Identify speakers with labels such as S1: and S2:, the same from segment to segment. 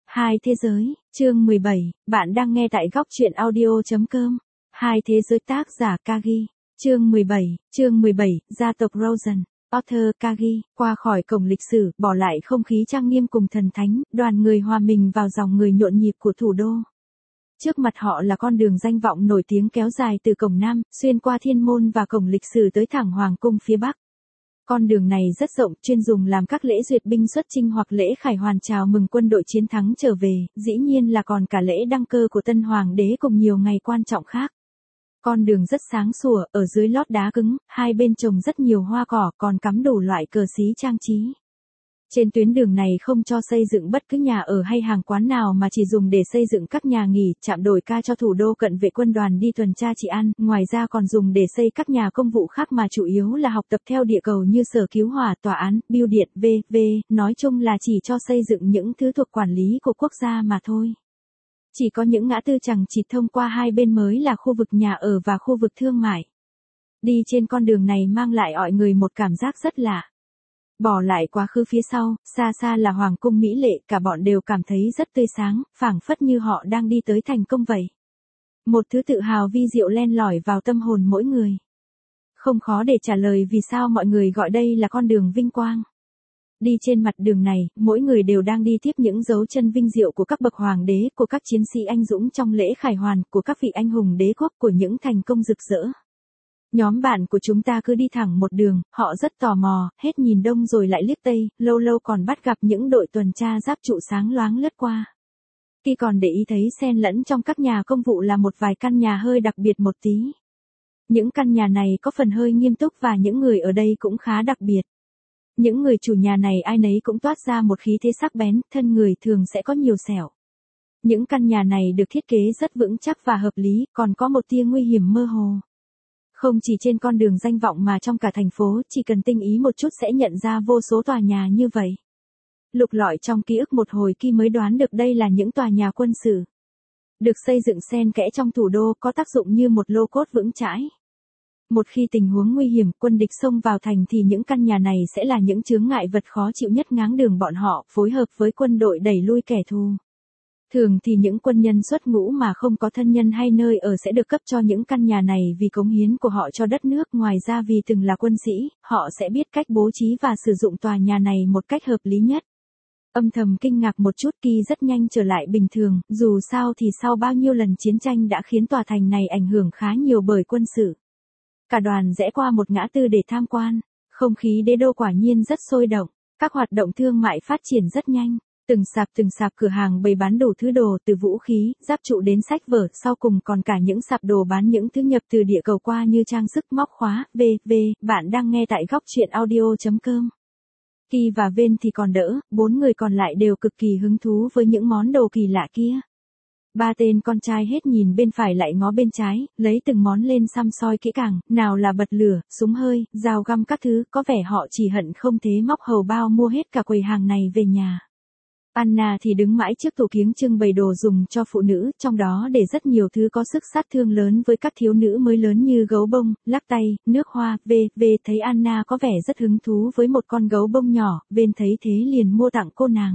S1: Hai thế giới, chương 17, bạn đang nghe tại góc truyện audio.com. Hai thế giới tác giả Kagi. Chương 17, gia tộc Rosen. Arthur Kagi, qua khỏi cổng lịch sử, bỏ lại không khí trang nghiêm cùng thần thánh, đoàn người hòa mình vào dòng người nhộn nhịp của thủ đô. Trước mặt họ là con đường danh vọng nổi tiếng kéo dài từ cổng Nam, xuyên qua thiên môn và cổng lịch sử tới thẳng Hoàng cung phía Bắc. Con đường này rất rộng, chuyên dùng làm các lễ duyệt binh xuất chinh hoặc lễ khải hoàn chào mừng quân đội chiến thắng trở về, dĩ nhiên là còn cả lễ đăng cơ của tân hoàng đế cùng nhiều ngày quan trọng khác. Con đường rất sáng sủa, ở dưới lót đá cứng, hai bên trồng rất nhiều hoa cỏ, còn cắm đủ loại cờ xí trang trí. Trên tuyến đường này không cho xây dựng bất cứ nhà ở hay hàng quán nào mà chỉ dùng để xây dựng các nhà nghỉ, trạm đổi ca cho thủ đô cận vệ quân đoàn đi tuần tra trị an, ngoài ra còn dùng để xây các nhà công vụ khác mà chủ yếu là học tập theo địa cầu như sở cứu hỏa, tòa án, bưu điện, v.v. Nói chung là chỉ cho xây dựng những thứ thuộc quản lý của quốc gia mà thôi. Chỉ có những ngã tư chằng chịt thông qua hai bên mới là khu vực nhà ở và khu vực thương mại. Đi trên con đường này mang lại mọi người một cảm giác rất lạ. Bỏ lại quá khứ phía sau, xa xa là hoàng cung mỹ lệ, cả bọn đều cảm thấy rất tươi sáng, phảng phất như họ đang đi tới thành công vậy. Một thứ tự hào vi diệu len lỏi vào tâm hồn mỗi người. Không khó để trả lời vì sao mọi người gọi đây là con đường vinh quang. Đi trên mặt đường này, mỗi người đều đang đi tiếp những dấu chân vinh diệu của các bậc hoàng đế, của các chiến sĩ anh dũng trong lễ khải hoàn, của các vị anh hùng đế quốc, của những thành công rực rỡ. Nhóm bạn của chúng ta cứ đi thẳng một đường, họ rất tò mò, hết nhìn đông rồi lại liếc tây, lâu lâu còn bắt gặp những đội tuần tra giáp trụ sáng loáng lướt qua. Khi còn để ý thấy xen lẫn trong các nhà công vụ là một vài căn nhà hơi đặc biệt một tí. Những căn nhà này có phần hơi nghiêm túc và những người ở đây cũng khá đặc biệt. Những người chủ nhà này ai nấy cũng toát ra một khí thế sắc bén, thân người thường sẽ có nhiều sẹo. Những căn nhà này được thiết kế rất vững chắc và hợp lý, còn có một tia nguy hiểm mơ hồ. Không chỉ trên con đường danh vọng mà trong cả thành phố, chỉ cần tinh ý một chút sẽ nhận ra vô số tòa nhà như vậy. Lục lọi trong ký ức một hồi khi mới đoán được đây là những tòa nhà quân sự. Được xây dựng xen kẽ trong thủ đô, có tác dụng như một lô cốt vững chãi. Một khi tình huống nguy hiểm, quân địch xông vào thành thì những căn nhà này sẽ là những chướng ngại vật khó chịu nhất ngáng đường bọn họ, phối hợp với quân đội đẩy lui kẻ thù. Thường thì những quân nhân xuất ngũ mà không có thân nhân hay nơi ở sẽ được cấp cho những căn nhà này vì cống hiến của họ cho đất nước, ngoài ra vì từng là quân sĩ, họ sẽ biết cách bố trí và sử dụng tòa nhà này một cách hợp lý nhất. Âm thầm kinh ngạc một chút, Kỳ rất nhanh trở lại bình thường, dù sao thì sau bao nhiêu lần chiến tranh đã khiến tòa thành này ảnh hưởng khá nhiều bởi quân sự. Cả đoàn rẽ qua một ngã tư để tham quan, không khí đế đô quả nhiên rất sôi động, các hoạt động thương mại phát triển rất nhanh. Từng sạp cửa hàng bày bán đủ thứ đồ từ vũ khí, giáp trụ đến sách vở, sau cùng còn cả những sạp đồ bán những thứ nhập từ địa cầu qua như trang sức, móc khóa, v.v. Bạn đang nghe tại góc truyện audio.com. Kỳ và Vên thì còn đỡ, bốn người còn lại đều cực kỳ hứng thú với những món đồ kỳ lạ kia. Ba tên con trai hết nhìn bên phải lại ngó bên trái, lấy từng món lên săm soi kỹ càng, nào là bật lửa, súng hơi, dao găm các thứ, có vẻ họ chỉ hận không thế móc hầu bao mua hết cả quầy hàng này về nhà. Anna thì đứng mãi trước tủ kiếng trưng bày đồ dùng cho phụ nữ, trong đó để rất nhiều thứ có sức sát thương lớn với các thiếu nữ mới lớn như gấu bông, lắc tay, nước hoa, v.v. Thấy Anna có vẻ rất hứng thú với một con gấu bông nhỏ, bên thấy thế liền mua tặng cô nàng.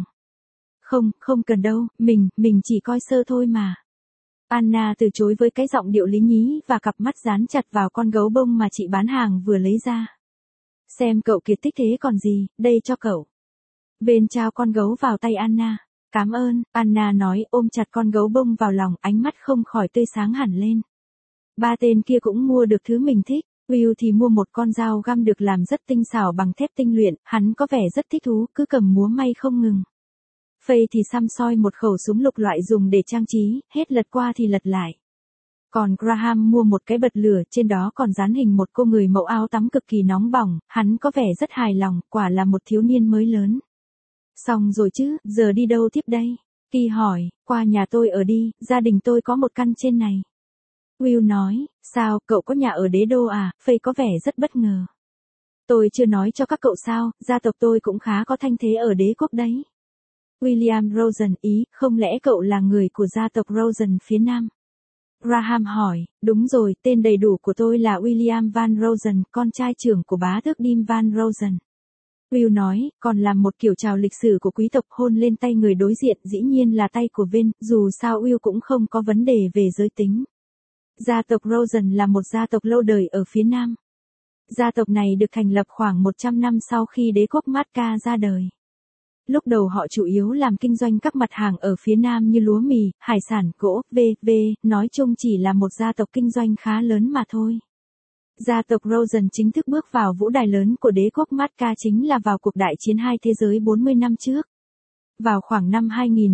S1: Không cần đâu, mình chỉ coi sơ thôi mà. Anna từ chối với cái giọng điệu lý nhí và cặp mắt dán chặt vào con gấu bông mà chị bán hàng vừa lấy ra. Xem cậu kiệt thích thế còn gì, đây cho cậu. Vên trao con gấu vào tay Anna. Cảm ơn, Anna nói, ôm chặt con gấu bông vào lòng, ánh mắt không khỏi tươi sáng hẳn lên. Ba tên kia cũng mua được thứ mình thích. Will thì mua một con dao găm được làm rất tinh xảo bằng thép tinh luyện, hắn có vẻ rất thích thú, cứ cầm múa may không ngừng. Faye thì săm soi một khẩu súng lục loại dùng để trang trí, hết lật qua thì lật lại. Còn Graham mua một cái bật lửa, trên đó còn dán hình một cô người mẫu áo tắm cực kỳ nóng bỏng, hắn có vẻ rất hài lòng, quả là một thiếu niên mới lớn. Xong rồi chứ, giờ đi đâu tiếp đây? Kỳ hỏi, qua nhà tôi ở đi, gia đình tôi có một căn trên này. Will nói, sao, cậu có nhà ở đế đô à? Faye có vẻ rất bất ngờ. Tôi chưa nói cho các cậu sao, gia tộc tôi cũng khá có thanh thế ở đế quốc đấy. William Rosen, ý, không lẽ cậu là người của gia tộc Rosen phía Nam? Graham hỏi, đúng rồi, tên đầy đủ của tôi là William Van Rosen, con trai trưởng của bá tước Dim Van Rosen. Will nói, còn làm một kiểu chào lịch sử của quý tộc hôn lên tay người đối diện dĩ nhiên là tay của Vin, dù sao Will cũng không có vấn đề về giới tính. Gia tộc Rosen là một gia tộc lâu đời ở phía Nam. Gia tộc này được thành lập khoảng 100 năm sau khi đế quốc Marca ra đời. Lúc đầu họ chủ yếu làm kinh doanh các mặt hàng ở phía Nam như lúa mì, hải sản, gỗ, v.v. Nói chung chỉ là một gia tộc kinh doanh khá lớn mà thôi. Gia tộc Rosen chính thức bước vào vũ đài lớn của đế quốc Marca chính là vào cuộc đại chiến hai thế giới 40 năm trước. Vào khoảng năm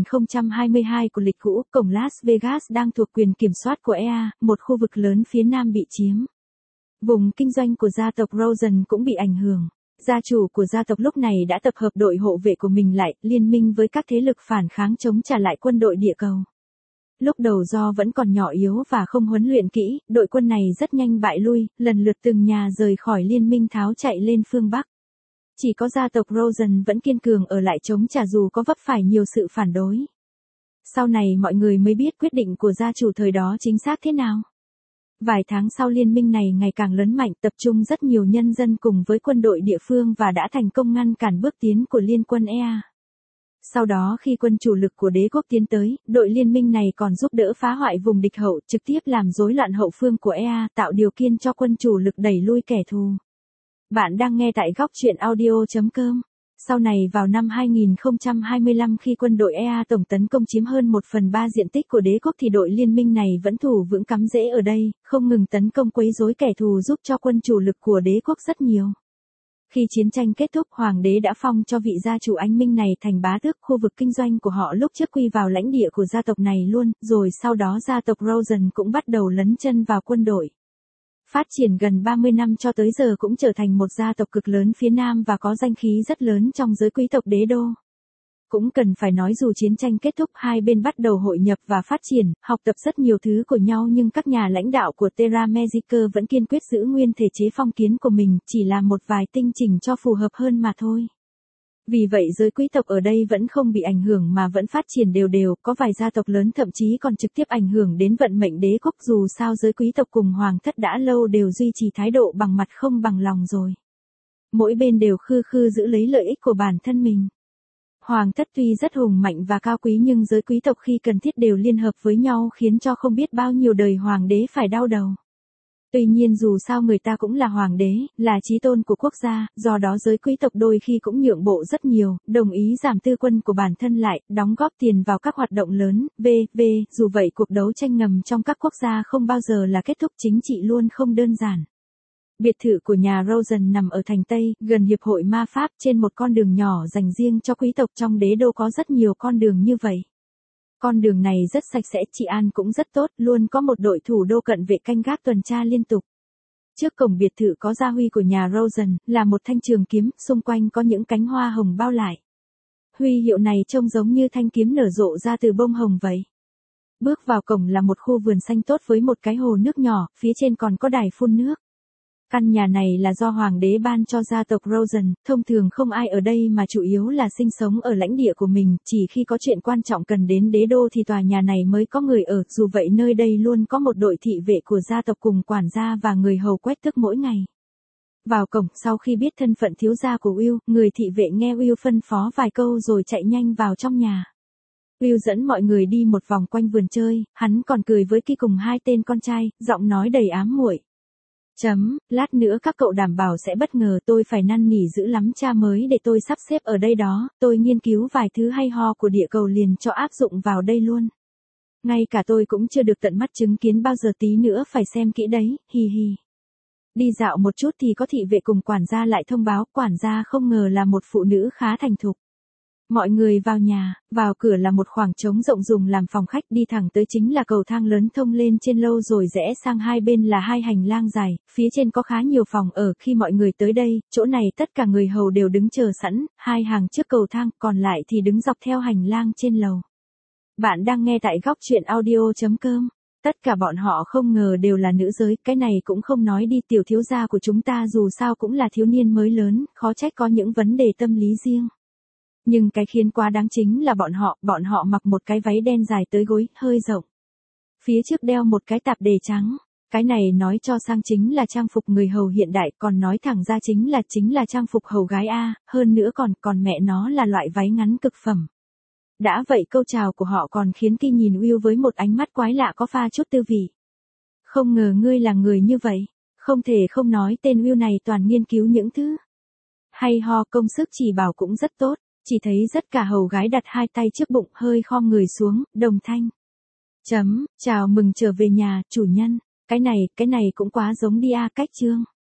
S1: 2022 của lịch cũ, cổng Las Vegas đang thuộc quyền kiểm soát của EA, một khu vực lớn phía Nam bị chiếm. Vùng kinh doanh của gia tộc Rosen cũng bị ảnh hưởng. Gia chủ của gia tộc lúc này đã tập hợp đội hộ vệ của mình lại, liên minh với các thế lực phản kháng chống trả lại quân đội địa cầu. Lúc đầu do vẫn còn nhỏ yếu và không huấn luyện kỹ, đội quân này rất nhanh bại lui, lần lượt từng nhà rời khỏi liên minh tháo chạy lên phương Bắc. Chỉ có gia tộc Rosen vẫn kiên cường ở lại chống trả dù có vấp phải nhiều sự phản đối. Sau này mọi người mới biết quyết định của gia chủ thời đó chính xác thế nào. Vài tháng sau liên minh này ngày càng lớn mạnh, tập trung rất nhiều nhân dân cùng với quân đội địa phương và đã thành công ngăn cản bước tiến của liên quân EA. Sau đó khi quân chủ lực của đế quốc tiến tới, đội liên minh này còn giúp đỡ phá hoại vùng địch hậu, trực tiếp làm rối loạn hậu phương của EA, tạo điều kiện cho quân chủ lực đẩy lui kẻ thù. Bạn đang nghe tại góc truyện audio.com. Sau này vào năm 2025 khi quân đội EA tổng tấn công chiếm hơn 1/3 diện tích của đế quốc thì đội liên minh này vẫn thủ vững cắm rễ ở đây, không ngừng tấn công quấy rối kẻ thù giúp cho quân chủ lực của đế quốc rất nhiều. Khi chiến tranh kết thúc, hoàng đế đã phong cho vị gia chủ anh minh này thành bá tước, khu vực kinh doanh của họ lúc trước quy vào lãnh địa của gia tộc này luôn, rồi sau đó gia tộc Rosen cũng bắt đầu lấn chân vào quân đội. Phát triển gần 30 năm cho tới giờ cũng trở thành một gia tộc cực lớn phía Nam và có danh khí rất lớn trong giới quý tộc đế đô. Cũng cần phải nói dù chiến tranh kết thúc hai bên bắt đầu hội nhập và phát triển, học tập rất nhiều thứ của nhau nhưng các nhà lãnh đạo của Terra Magica vẫn kiên quyết giữ nguyên thể chế phong kiến của mình, chỉ là một vài tinh chỉnh cho phù hợp hơn mà thôi. Vì vậy giới quý tộc ở đây vẫn không bị ảnh hưởng mà vẫn phát triển đều đều, có vài gia tộc lớn thậm chí còn trực tiếp ảnh hưởng đến vận mệnh đế quốc, dù sao giới quý tộc cùng hoàng thất đã lâu đều duy trì thái độ bằng mặt không bằng lòng rồi. Mỗi bên đều khư khư giữ lấy lợi ích của bản thân mình. Hoàng thất tuy rất hùng mạnh và cao quý nhưng giới quý tộc khi cần thiết đều liên hợp với nhau khiến cho không biết bao nhiêu đời hoàng đế phải đau đầu. Tuy nhiên dù sao người ta cũng là hoàng đế, là chí tôn của quốc gia, do đó giới quý tộc đôi khi cũng nhượng bộ rất nhiều, đồng ý giảm tư quân của bản thân lại, đóng góp tiền vào các hoạt động lớn, v.v. Dù vậy cuộc đấu tranh ngầm trong các quốc gia không bao giờ là kết thúc, chính trị luôn không đơn giản. Biệt thự của nhà Rosen nằm ở thành Tây, gần Hiệp hội Ma Pháp, trên một con đường nhỏ dành riêng cho quý tộc. Trong đế đô có rất nhiều con đường như vậy. Con đường này rất sạch sẽ, trị an cũng rất tốt, luôn có một đội thủ đô cận vệ canh gác tuần tra liên tục. Trước cổng biệt thự có gia huy của nhà Rosen, là một thanh trường kiếm, xung quanh có những cánh hoa hồng bao lại. Huy hiệu này trông giống như thanh kiếm nở rộ ra từ bông hồng vậy. Bước vào cổng là một khu vườn xanh tốt với một cái hồ nước nhỏ, phía trên còn có đài phun nước. Căn nhà này là do hoàng đế ban cho gia tộc Rosen, thông thường không ai ở đây mà chủ yếu là sinh sống ở lãnh địa của mình, chỉ khi có chuyện quan trọng cần đến đế đô thì tòa nhà này mới có người ở, dù vậy nơi đây luôn có một đội thị vệ của gia tộc cùng quản gia và người hầu quét tước mỗi ngày. Vào cổng, sau khi biết thân phận thiếu gia của Will, người thị vệ nghe Will phân phó vài câu rồi chạy nhanh vào trong nhà. Will dẫn mọi người đi một vòng quanh vườn chơi, hắn còn cười với Ki cùng hai tên con trai, giọng nói đầy ám muội. Lát nữa các cậu đảm bảo sẽ bất ngờ, tôi phải năn nỉ dữ lắm cha mới để tôi sắp xếp ở đây đó, tôi nghiên cứu vài thứ hay ho của địa cầu liền cho áp dụng vào đây luôn. Ngay cả tôi cũng chưa được tận mắt chứng kiến bao giờ, tí nữa phải xem kỹ đấy, hi hi. Đi dạo một chút thì có thị vệ cùng quản gia lại thông báo, quản gia không ngờ là một phụ nữ khá thành thục. Mọi người vào nhà, vào cửa là một khoảng trống rộng dùng làm phòng khách, đi thẳng tới chính là cầu thang lớn thông lên trên lâu rồi rẽ sang hai bên là hai hành lang dài, phía trên có khá nhiều phòng ở. Khi mọi người tới đây, chỗ này tất cả người hầu đều đứng chờ sẵn, hai hàng trước cầu thang, còn lại thì đứng dọc theo hành lang trên lầu. Bạn đang nghe tại góc truyện audio.com. Tất cả bọn họ không ngờ đều là nữ giới, cái này cũng không nói đi, tiểu thiếu gia của chúng ta dù sao cũng là thiếu niên mới lớn, khó trách có những vấn đề tâm lý riêng. Nhưng cái khiến quá đáng chính là bọn họ mặc một cái váy đen dài tới gối, hơi rộng. Phía trước đeo một cái tạp dề trắng. Cái này nói cho sang chính là trang phục người hầu hiện đại, còn nói thẳng ra chính là trang phục hầu gái A, hơn nữa còn mẹ nó là loại váy ngắn cực phẩm. Đã vậy câu chào của họ còn khiến Kỳ nhìn Will với một ánh mắt quái lạ có pha chút tư vị. Không ngờ ngươi là người như vậy, không thể không nói tên Will này toàn nghiên cứu những thứ hay ho, công sức chỉ bảo cũng rất tốt, chỉ thấy rất cả hầu gái đặt hai tay trước bụng hơi khom người xuống, đồng thanh. Chào mừng trở về nhà, chủ nhân, cái này cũng quá giống đi a cách chương.